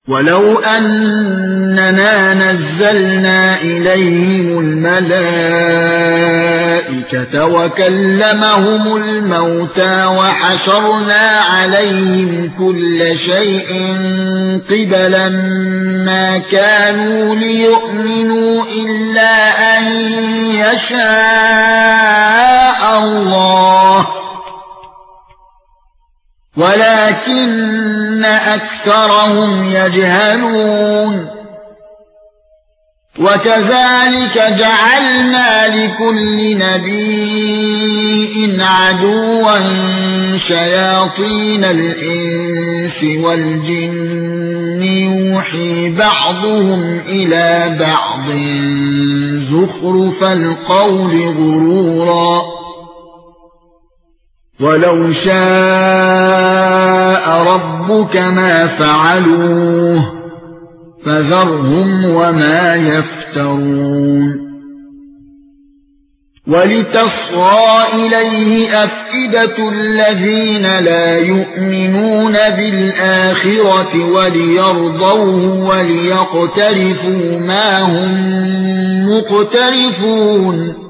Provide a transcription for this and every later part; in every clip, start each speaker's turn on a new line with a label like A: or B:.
A: وَلَوْ أَنَّنَا نَزَّلْنَا إِلَيْهِمُ الْمَلَائِكَةَ وَكَلَّمَهُمُ الْمَوْتَى وَحَشَرْنَا عَلَيْهِمْ كُلَّ شَيْءٍ قِبَلًا مَا كَانُوا لِيُؤْمِنُوا إِلَّا أَن يَشَاءَ اللَّهُ وَلَكِنَّ أَكْثَرَهُمْ يَجْهَلُونَ وَكَذَلِكَ جَعَلْنَا لِكُلِّ نَبِيٍّ عَدُوًّا شَيَاطِينَ الْإِنسِ وَالْجِنِّ يُوحِي بَعْضُهُمْ إِلَى بَعْضٍ زُخْرُفَ الْقَوْلِ غُرُورًا وَلَوْ شَاءَ رَبُّكَ مَا فَعَلُوهُ فَذَرْهُمْ وَمَا يَفْتَرُونَ وَلِتَصْغَى إِلَيْهِ أَفْئِدَةُ الَّذِينَ لَا يُؤْمِنُونَ بِالْآخِرَةِ وَلِيَرْضَوْهُ وَلِيَقْتَرِفُوا مَا هُمْ مُقْتَرِفُونَ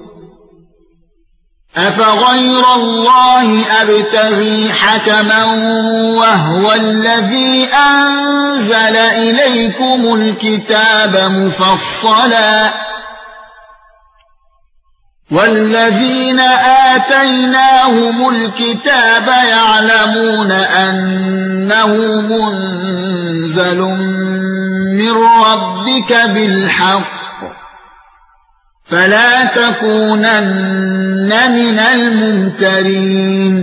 A: أَفَغَيْرَ اللَّهِ أَبْتَغِي حَكَمًا وَهُوَ الَّذِي أَنزَلَ إِلَيْكُمُ الْكِتَابَ مُفَصَّلًا وَالَّذِينَ آتَيْنَاهُمُ الْكِتَابَ يَعْلَمُونَ أَنَّهُ مُنزَلٌ مِّن رَّبِّكَ بِالْحَقِّ فَلَا تَكُونَنَّ مِنَ الْمُمْتَرِينَ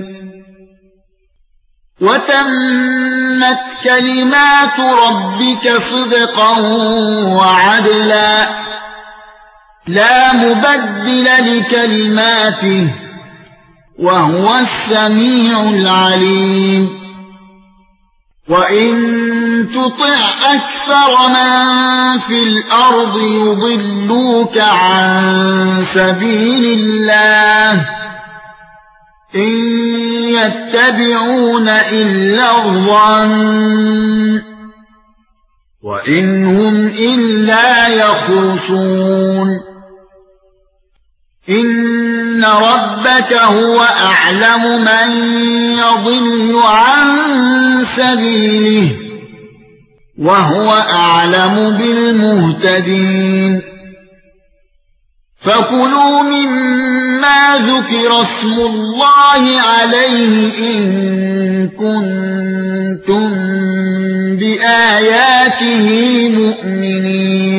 A: وَتَمَّتْ كَلِمَاتُ رَبِّكَ صِدْقًا وَعَدْلًا لَا مُبَدِّلَ لِكَلِمَاتِهِ وَهُوَ السَّمِيعُ الْعَلِيمُ وَإِن تُطِعْ أَكْثَرَ مَن فِي الْأَرْضِ يُضِلُّوكَ عَن سَبِيلِ اللَّهِ إِن يَتَّبِعُونَ إِلَّا الظَّنَّ وَإِنْ هُمْ إِلَّا يَخْرُصُونَ إِنَّ رَبَّكَ هُوَ أَعْلَمُ مَن يَضِلُّ عَن سَبِيلِهِ وَهُوَ أَعْلَمُ بِالْمُهْتَدِينَ فَكُلُوا مِمَّا ذُكِرَ اسْمُ اللَّهِ عَلَيْهِ إِن كُنتُم بِآيَاتِهِ مُؤْمِنِينَ